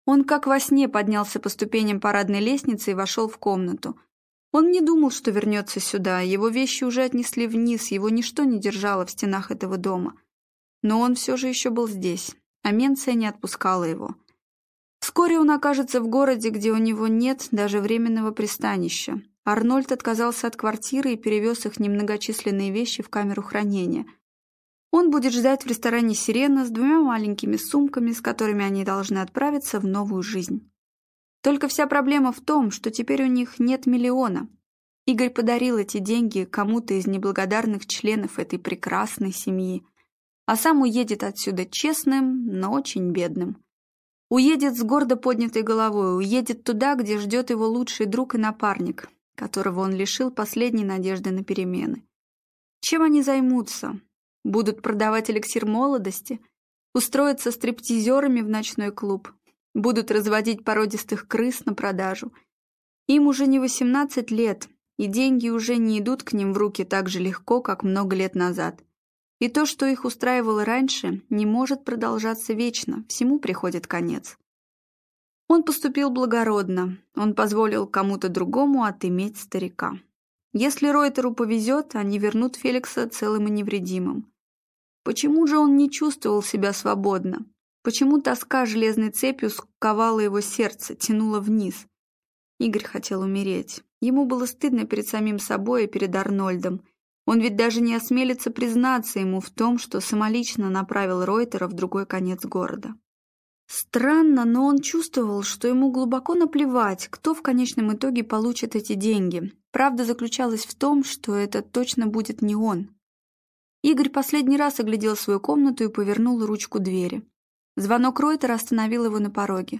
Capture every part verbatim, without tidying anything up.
Он как во сне поднялся по ступеням парадной лестницы и вошел в комнату. Он не думал, что вернется сюда, его вещи уже отнесли вниз, его ничто не держало в стенах этого дома. Но он все же еще был здесь, а Менция не отпускала его. Вскоре он окажется в городе, где у него нет даже временного пристанища. Арнольд отказался от квартиры и перевез их немногочисленные вещи в камеру хранения. Он будет ждать в ресторане «Сирена» с двумя маленькими сумками, с которыми они должны отправиться в новую жизнь. Только вся проблема в том, что теперь у них нет миллиона. Игорь подарил эти деньги кому-то из неблагодарных членов этой прекрасной семьи, а сам уедет отсюда честным, но очень бедным. Уедет с гордо поднятой головой, уедет туда, где ждет его лучший друг и напарник, которого он лишил последней надежды на перемены. Чем они займутся? Будут продавать эликсир молодости? Устроятся стриптизерами в ночной клуб? Будут разводить породистых крыс на продажу? Им уже не восемнадцать лет, и деньги уже не идут к ним в руки так же легко, как много лет назад. И то, что их устраивало раньше, не может продолжаться вечно, всему приходит конец. Он поступил благородно, он позволил кому-то другому отыметь старика. Если Ройтеру повезет, они вернут Феликса целым и невредимым. Почему же он не чувствовал себя свободно? Почему тоска железной цепью сковала его сердце, тянула вниз? Игорь хотел умереть. Ему было стыдно перед самим собой и перед Арнольдом. Он ведь даже не осмелится признаться ему в том, что самолично направил Ройтера в другой конец города. Странно, но он чувствовал, что ему глубоко наплевать, кто в конечном итоге получит эти деньги. Правда заключалась в том, что это точно будет не он. Игорь последний раз оглядел свою комнату и повернул ручку двери. Звонок Ройтера остановил его на пороге.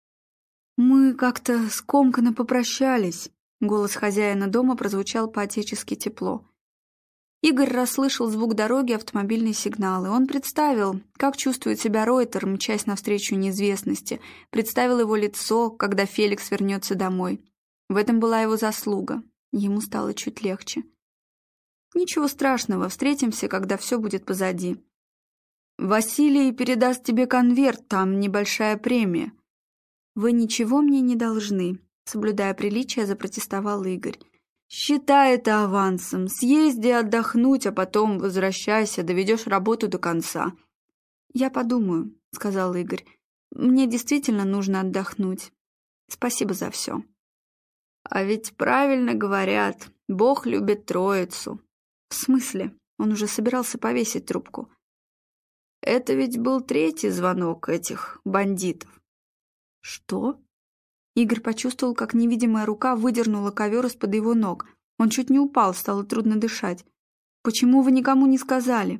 «Мы как-то скомканно попрощались», — голос хозяина дома прозвучал по-отечески тепло. Игорь расслышал звук дороги, автомобильные сигналы. Он представил, как чувствует себя Ройтер, мчась навстречу неизвестности, представил его лицо, когда Феликс вернется домой. В этом была его заслуга. Ему стало чуть легче. «Ничего страшного, встретимся, когда все будет позади. Василий передаст тебе конверт, там небольшая премия». «Вы ничего мне не должны», — соблюдая приличие, запротестовал Игорь. «Считай это авансом. Съезди отдохнуть, а потом возвращайся, доведешь работу до конца». «Я подумаю», — сказал Игорь. «Мне действительно нужно отдохнуть. Спасибо за все». «А ведь правильно говорят, Бог любит троицу». «В смысле?» Он уже собирался повесить трубку. «Это ведь был третий звонок этих бандитов». «Что?» Игорь почувствовал, как невидимая рука выдернула ковер из-под его ног. Он чуть не упал, стало трудно дышать. «Почему вы никому не сказали?»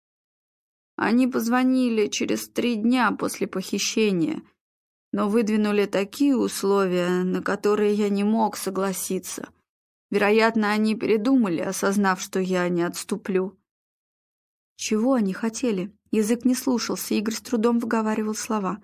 «Они позвонили через три дня после похищения, но выдвинули такие условия, на которые я не мог согласиться. Вероятно, они передумали, осознав, что я не отступлю». «Чего они хотели?» Язык не слушался, Игорь с трудом выговаривал слова.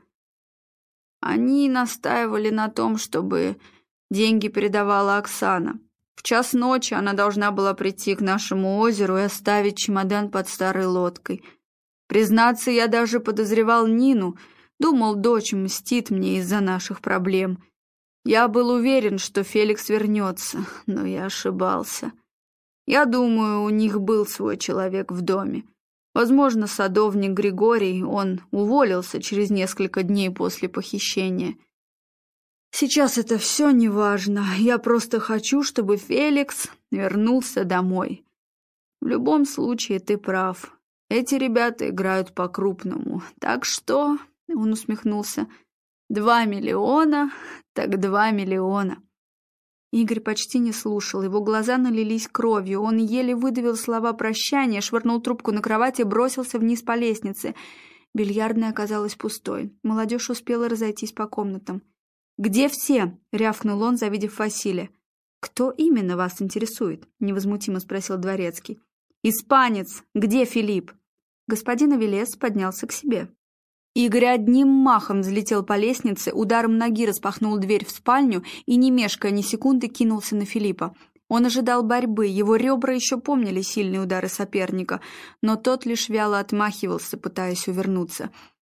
«Они настаивали на том, чтобы деньги передавала Оксана. В час ночи она должна была прийти к нашему озеру и оставить чемодан под старой лодкой. Признаться, я даже подозревал Нину, думал, дочь мстит мне из-за наших проблем. Я был уверен, что Феликс вернется, но я ошибался. Я думаю, у них был свой человек в доме. Возможно, садовник Григорий, он уволился через несколько дней после похищения. Сейчас это все не важно. Я просто хочу, чтобы Феликс вернулся домой. В любом случае, ты прав. Эти ребята играют по-крупному. Так что, он усмехнулся, два миллиона, так два миллиона. Игорь почти не слушал, его глаза налились кровью, он еле выдавил слова прощания, швырнул трубку на кровать и бросился вниз по лестнице. Бильярдная оказалась пустой, молодежь успела разойтись по комнатам. «Где все?» — рявкнул он, завидев Василия. «Кто именно вас интересует?» — невозмутимо спросил дворецкий. «Испанец! Где Филипп?» Господин Авелес поднялся к себе. Игорь одним махом взлетел по лестнице, ударом ноги распахнул дверь в спальню и, не мешкая ни секунды, кинулся на Филиппа. Он ожидал борьбы, его ребра еще помнили сильные удары соперника, но тот лишь вяло отмахивался, пытаясь увернуться.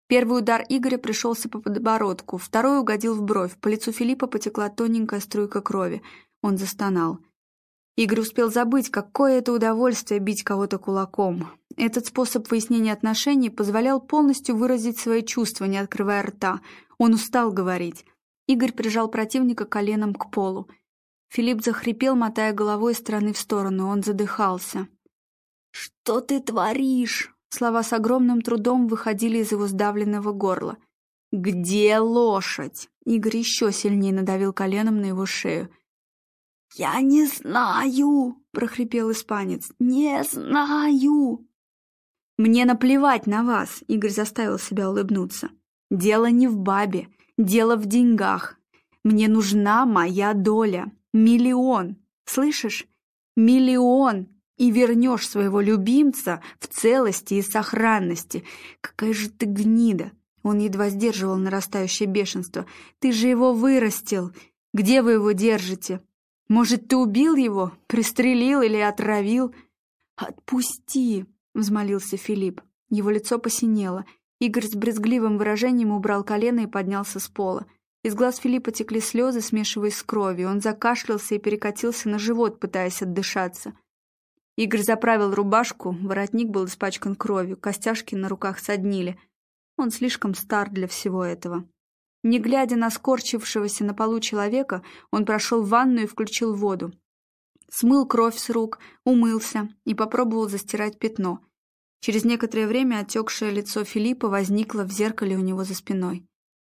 Первый удар Игоря пришелся по подбородку, второй угодил в бровь, по лицу Филиппа потекла тоненькая струйка крови. Он застонал. Игорь успел забыть, какое это удовольствие бить кого-то кулаком. Этот способ выяснения отношений позволял полностью выразить свои чувства, не открывая рта. Он устал говорить. Игорь прижал противника коленом к полу. Филипп захрипел, мотая головой из стороны в сторону. Он задыхался. «Что ты творишь?» Слова с огромным трудом выходили из его сдавленного горла. «Где лошадь?» Игорь еще сильнее надавил коленом на его шею. «Я не знаю!» — прохрипел испанец. «Не знаю!» «Мне наплевать на вас!» — Игорь заставил себя улыбнуться. «Дело не в бабе, дело в деньгах. Мне нужна моя доля. Миллион! Слышишь? Миллион! И вернешь своего любимца в целости и сохранности. Какая же ты гнида!» Он едва сдерживал нарастающее бешенство. «Ты же его вырастил! Где вы его держите? Может, ты убил его? Пристрелил или отравил?» «Отпусти!» — взмолился Филипп. Его лицо посинело. Игорь с брезгливым выражением убрал колено и поднялся с пола. Из глаз Филиппа текли слезы, смешиваясь с кровью. Он закашлялся и перекатился на живот, пытаясь отдышаться. Игорь заправил рубашку, воротник был испачкан кровью, костяшки на руках соднили. Он слишком стар для всего этого. Не глядя на скорчившегося на полу человека, он прошел в ванную и включил воду. Смыл кровь с рук, умылся и попробовал застирать пятно. Через некоторое время отекшее лицо Филиппа возникло в зеркале у него за спиной.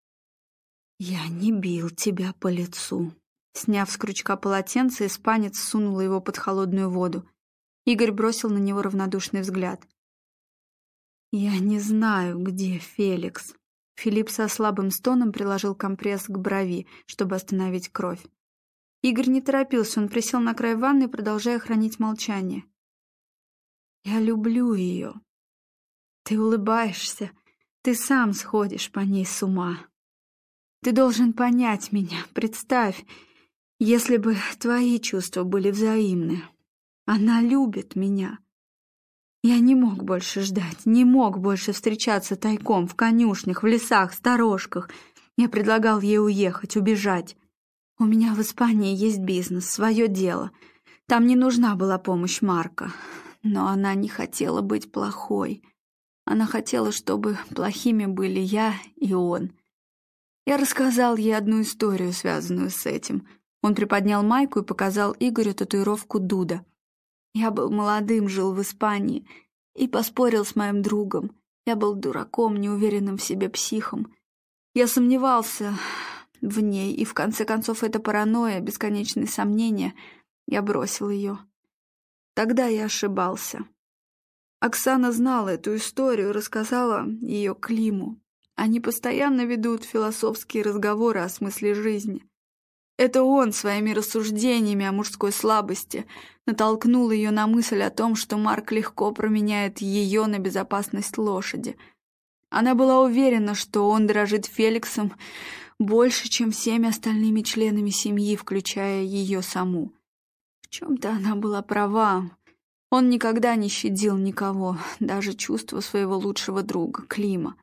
«Я не бил тебя по лицу». Сняв с крючка полотенце, испанец сунул его под холодную воду. Игорь бросил на него равнодушный взгляд. «Я не знаю, где Феликс». Филипп со слабым стоном приложил компресс к брови, чтобы остановить кровь. Игорь не торопился, он присел на край ванны, продолжая хранить молчание. «Я люблю ее. Ты улыбаешься, ты сам сходишь по ней с ума. Ты должен понять меня, представь, если бы твои чувства были взаимны. Она любит меня. Я не мог больше ждать, не мог больше встречаться тайком в конюшнях, в лесах, сторожках. Я предлагал ей уехать, убежать. У меня в Испании есть бизнес, свое дело. Там не нужна была помощь Марка. Но она не хотела быть плохой. Она хотела, чтобы плохими были я и он. Я рассказал ей одну историю, связанную с этим. Он приподнял майку и показал Игорю татуировку Дуда. Я был молодым, жил в Испании и поспорил с моим другом. Я был дураком, неуверенным в себе психом. Я сомневался в ней, и в конце концов эта паранойя, бесконечные сомнения, я бросил ее. Тогда я ошибался. Оксана знала эту историю, рассказала ее Климу. Они постоянно ведут философские разговоры о смысле жизни. Это он своими рассуждениями о мужской слабости натолкнул ее на мысль о том, что Марк легко променяет ее на безопасность лошади. Она была уверена, что он дорожит Феликсом больше, чем всеми остальными членами семьи, включая ее саму. В чем-то она была права. Он никогда не щадил никого, даже чувства своего лучшего друга, Клима.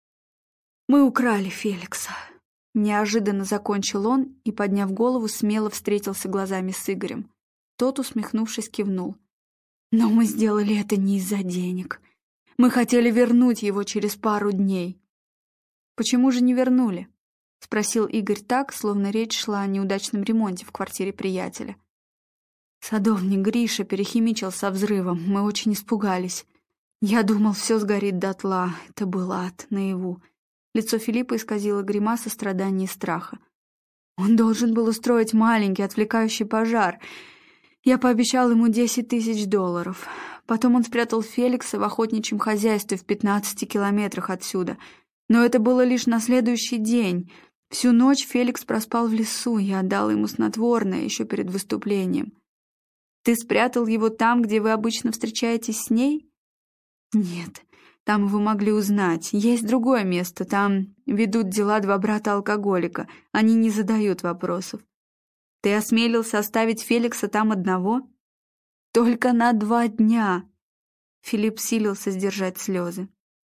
«Мы украли Феликса». Неожиданно закончил он и, подняв голову, смело встретился глазами с Игорем. Тот, усмехнувшись, кивнул. «Но мы сделали это не из-за денег. Мы хотели вернуть его через пару дней». «Почему же не вернули?» — спросил Игорь так, словно речь шла о неудачном ремонте в квартире приятеля. «Садовник Гриша перехимичил со взрывом. Мы очень испугались. Я думал, все сгорит дотла. Это был ад наяву». Лицо Филиппа исказило гримаса страдания и страха. «Он должен был устроить маленький отвлекающий пожар. Я пообещал ему десять тысяч долларов. Потом он спрятал Феликса в охотничьем хозяйстве в пятнадцати километрах отсюда. Но это было лишь на следующий день. Всю ночь Феликс проспал в лесу. Я отдал ему снотворное еще перед выступлением». «Ты спрятал его там, где вы обычно встречаетесь с ней?» «Нет». Там его могли узнать. Есть другое место. Там ведут дела два брата-алкоголика. Они не задают вопросов. Ты осмелился оставить Феликса там одного? Только на два дня. Филипп силился сдержать слезы.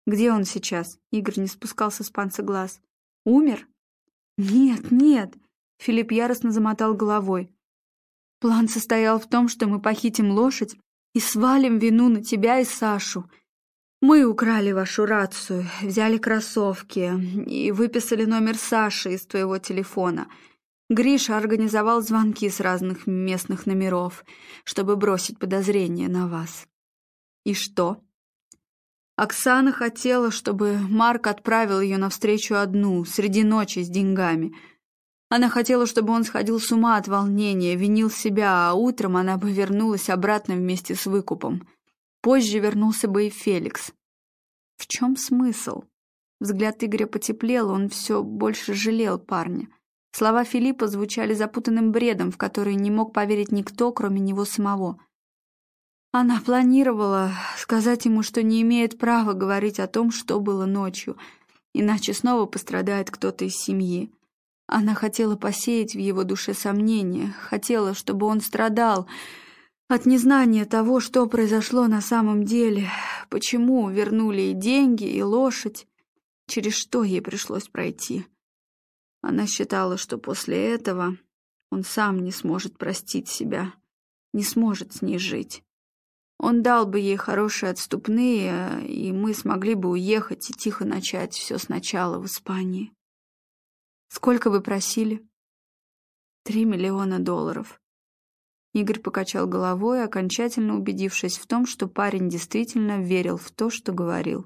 Где он сейчас? Игорь не спускал с испанца глаз. Умер? Нет, нет. Филипп яростно замотал головой. План состоял в том, что мы похитим лошадь и свалим вину на тебя и Сашу. Мы украли вашу рацию, взяли кроссовки и выписали номер Саши из твоего телефона. Гриша организовал звонки с разных местных номеров, чтобы бросить подозрение на вас. И что? Оксана хотела, чтобы Марк отправил ее навстречу одну, среди ночи с деньгами. Она хотела, чтобы он сходил с ума от волнения, винил себя, а утром она бы вернулась обратно вместе с выкупом. Позже вернулся бы и Феликс. В чем смысл? Взгляд Игоря потеплел, он все больше жалел парня. Слова Филиппа звучали запутанным бредом, в который не мог поверить никто, кроме него самого. Она планировала сказать ему, что не имеет права говорить о том, что было ночью, иначе снова пострадает кто-то из семьи. Она хотела посеять в его душе сомнения, хотела, чтобы он страдал от незнания того, что произошло на самом деле, почему вернули и деньги, и лошадь, через что ей пришлось пройти. Она считала, что после этого он сам не сможет простить себя, не сможет с ней жить. Он дал бы ей хорошие отступные, и мы смогли бы уехать и тихо начать все сначала в Испании. Сколько вы просили? Три миллиона долларов. Игорь покачал головой, окончательно убедившись в том, что парень действительно верил в то, что говорил.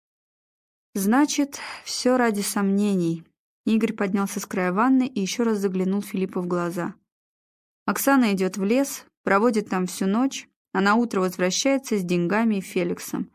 Значит, все ради сомнений. Игорь поднялся с края ванны и еще раз заглянул Филиппу в глаза. Оксана идет в лес, проводит там всю ночь, а на утро возвращается с деньгами и Феликсом.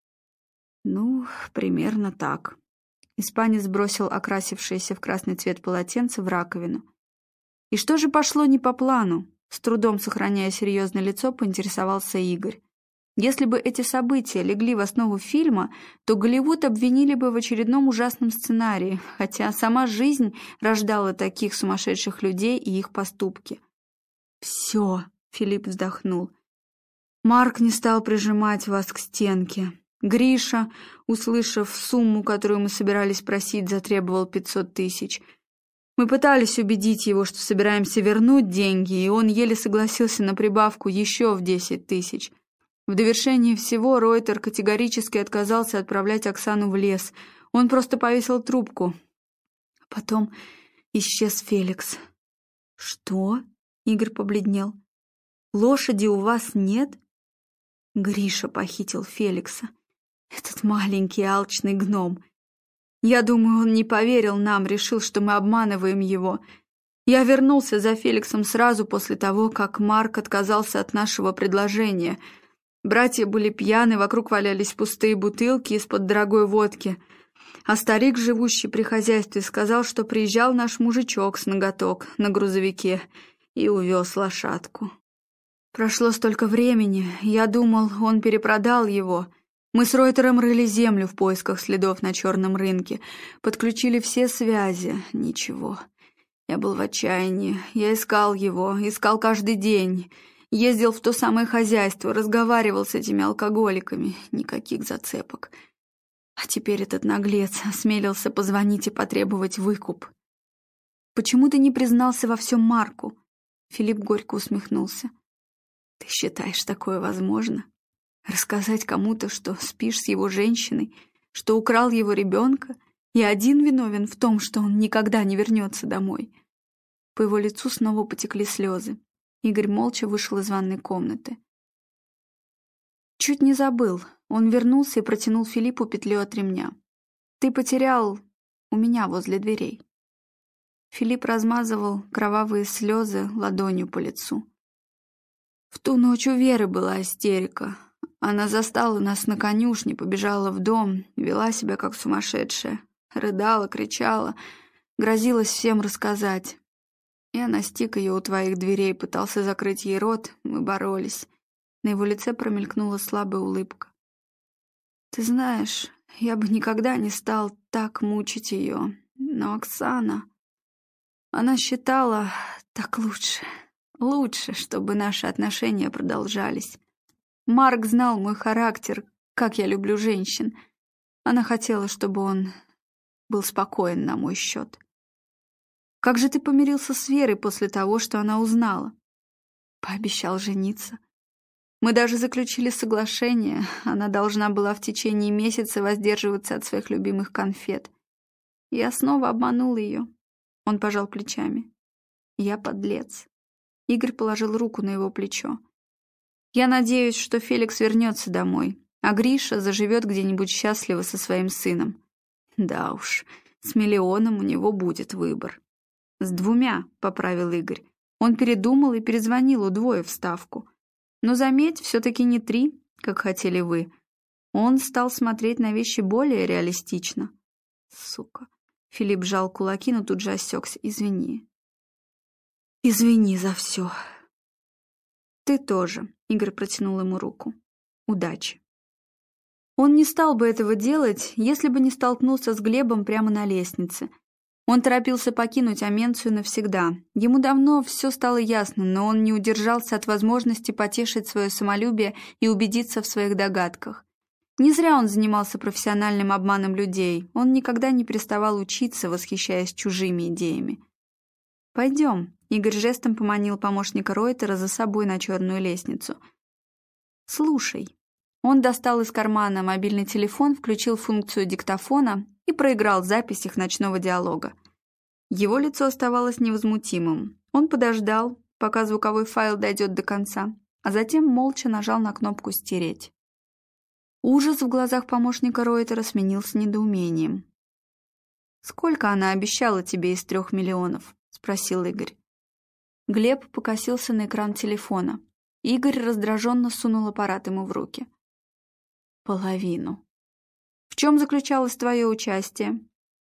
Ну, примерно так. Испанец бросил окрасившееся в красный цвет полотенце в раковину. И что же пошло не по плану? С трудом сохраняя серьезное лицо, поинтересовался Игорь. Если бы эти события легли в основу фильма, то Голливуд обвинили бы в очередном ужасном сценарии, хотя сама жизнь рождала таких сумасшедших людей и их поступки. «Все», — Филипп вздохнул. «Марк не стал прижимать вас к стенке. Гриша, услышав сумму, которую мы собирались просить, затребовал пятьсот тысяч. Мы пытались убедить его, что собираемся вернуть деньги, и он еле согласился на прибавку еще в десять тысяч. В довершении всего Ройтер категорически отказался отправлять Оксану в лес. Он просто повесил трубку. А потом исчез Феликс». «Что?» — Игорь побледнел. «Лошади у вас нет?» Гриша похитил Феликса. Этот маленький алчный гном. Я думаю, он не поверил нам, решил, что мы обманываем его. Я вернулся за Феликсом сразу после того, как Марк отказался от нашего предложения. Братья были пьяны, вокруг валялись пустые бутылки из-под дорогой водки. А старик, живущий при хозяйстве, сказал, что приезжал наш мужичок с ноготок на грузовике и увез лошадку. Прошло столько времени, я думал, он перепродал его. Мы с Ройтером рыли землю в поисках следов на черном рынке, подключили все связи. Ничего. Я был в отчаянии. Я искал его, искал каждый день. Ездил в то самое хозяйство, разговаривал с этими алкоголиками. Никаких зацепок. А теперь этот наглец осмелился позвонить и потребовать выкуп. «Почему ты не признался во всем Марку?» Филипп горько усмехнулся. «Ты считаешь такое возможно? Рассказать кому-то, что спишь с его женщиной, что украл его ребенка, и один виновен в том, что он никогда не вернется домой?» По его лицу снова потекли слезы. Игорь молча вышел из ванной комнаты. «Чуть не забыл». Он вернулся и протянул Филиппу петлю от ремня. «Ты потерял у меня возле дверей». Филипп размазывал кровавые слезы ладонью по лицу. «В ту ночь у Веры была истерика. Она застала нас на конюшне, побежала в дом, вела себя как сумасшедшая, рыдала, кричала, грозилась всем рассказать. Я настиг ее у твоих дверей, пытался закрыть ей рот, мы боролись». На его лице промелькнула слабая улыбка. «Ты знаешь, я бы никогда не стал так мучить ее, но Оксана, она считала так лучше, лучше, чтобы наши отношения продолжались. Марк знал мой характер, как я люблю женщин. Она хотела, чтобы он был спокоен на мой счет. Как же ты помирился с Верой после того, что она узнала? Пообещал жениться. Мы даже заключили соглашение. Она должна была в течение месяца воздерживаться от своих любимых конфет. Я снова обманул ее. Он пожал плечами. Я подлец. Игорь положил руку на его плечо. Я надеюсь, что Феликс вернется домой, а Гриша заживет где-нибудь счастливо со своим сыном. Да уж, с миллионом у него будет выбор. С двумя, поправил Игорь. Он передумал и перезвонил, удвоив ставку. Но заметь, все-таки не три, как хотели вы. Он стал смотреть на вещи более реалистично. Сука. Филипп сжал кулаки, но тут же осекся. Извини. Извини за все. Ты тоже. Игорь протянул ему руку. Удачи. Он не стал бы этого делать, если бы не столкнулся с Глебом прямо на лестнице. Он торопился покинуть Аменцию навсегда. Ему давно все стало ясно, но он не удержался от возможности потешить свое самолюбие и убедиться в своих догадках. Не зря он занимался профессиональным обманом людей. Он никогда не переставал учиться, восхищаясь чужими идеями. «Пойдем», — Игорь жестом поманил помощника Ройтера за собой на черную лестницу. «Слушай». Он достал из кармана мобильный телефон, включил функцию диктофона и проиграл запись их ночного диалога. Его лицо оставалось невозмутимым. Он подождал, пока звуковой файл дойдет до конца, а затем молча нажал на кнопку «Стереть». Ужас в глазах помощника Ройтера сменился недоумением. «Сколько она обещала тебе из трех миллионов?» — спросил Игорь. Глеб покосился на экран телефона. Игорь раздраженно сунул аппарат ему в руки. «Половину. В чем заключалось твое участие?»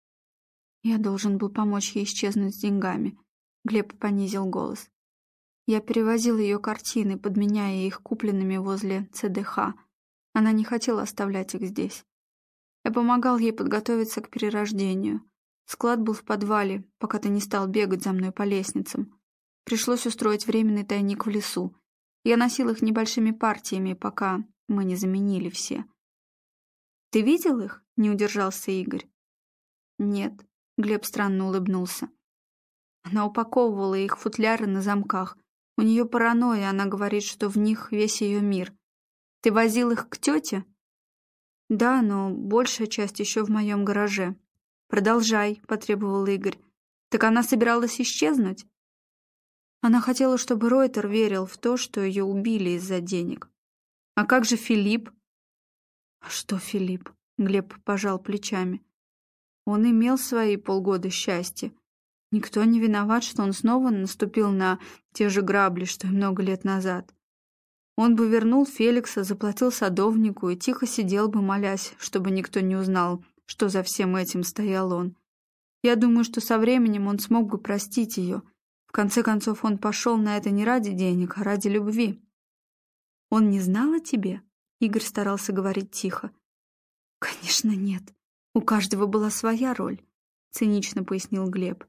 «Я должен был помочь ей исчезнуть с деньгами», — Глеб понизил голос. «Я перевозил ее картины, подменяя их купленными возле ЦДХ. Она не хотела оставлять их здесь. Я помогал ей подготовиться к перерождению. Склад был в подвале, пока ты не стал бегать за мной по лестницам. Пришлось устроить временный тайник в лесу. Я носил их небольшими партиями, пока мы не заменили все». «Ты видел их?» — не удержался Игорь. «Нет», — Глеб странно улыбнулся. Она упаковывала их в футляры на замках. У нее паранойя, она говорит, что в них весь ее мир. «Ты возил их к тете?» «Да, но большая часть еще в моем гараже». «Продолжай», — потребовал Игорь. «Так она собиралась исчезнуть?» Она хотела, чтобы Ройтер верил в то, что ее убили из-за денег. «А как же Филипп?» «А что Филипп?» — Глеб пожал плечами. «Он имел свои полгода счастья. Никто не виноват, что он снова наступил на те же грабли, что и много лет назад. Он бы вернул Феликса, заплатил садовнику и тихо сидел бы, молясь, чтобы никто не узнал, что за всем этим стоял он. Я думаю, что со временем он смог бы простить ее. В конце концов, он пошел на это не ради денег, а ради любви». «Он не знал о тебе?» Игорь старался говорить тихо. «Конечно, нет. У каждого была своя роль», — цинично пояснил Глеб.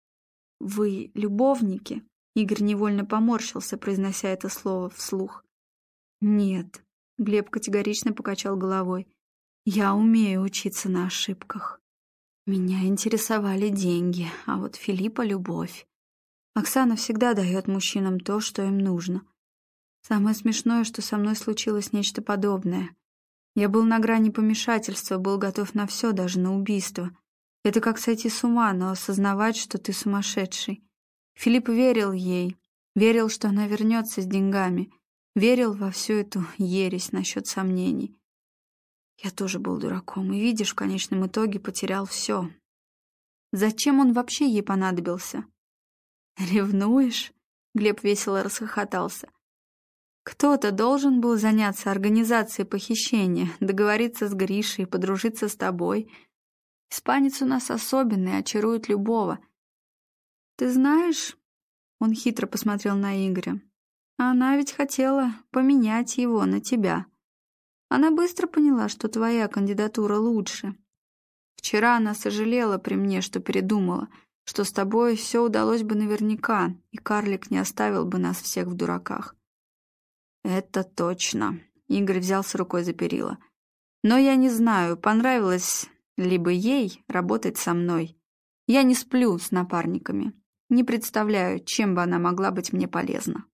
«Вы любовники?» Игорь невольно поморщился, произнося это слово вслух. «Нет», — Глеб категорично покачал головой. «Я умею учиться на ошибках. Меня интересовали деньги, а вот Филиппа — любовь. Оксана всегда дает мужчинам то, что им нужно. Самое смешное, что со мной случилось нечто подобное. Я был на грани помешательства, был готов на все, даже на убийство. Это как сойти с ума, но осознавать, что ты сумасшедший. Филипп верил ей, верил, что она вернется с деньгами, верил во всю эту ересь насчет сомнений. Я тоже был дураком, и, видишь, в конечном итоге потерял все. Зачем он вообще ей понадобился?» «Ревнуешь?» — Глеб весело расхохотался. «Кто-то должен был заняться организацией похищения, договориться с Гришей, подружиться с тобой. Испанец у нас особенный, очарует любого. Ты знаешь...» — он хитро посмотрел на Игоря. «Она ведь хотела поменять его на тебя. Она быстро поняла, что твоя кандидатура лучше. Вчера она сожалела при мне, что передумала, что с тобой все удалось бы наверняка, и карлик не оставил бы нас всех в дураках». «Это точно», — Игорь взялся рукой за перила. Но я не знаю, понравилось ли бы ей работать со мной. Я не сплю с напарниками. Не представляю, чем бы она могла быть мне полезна.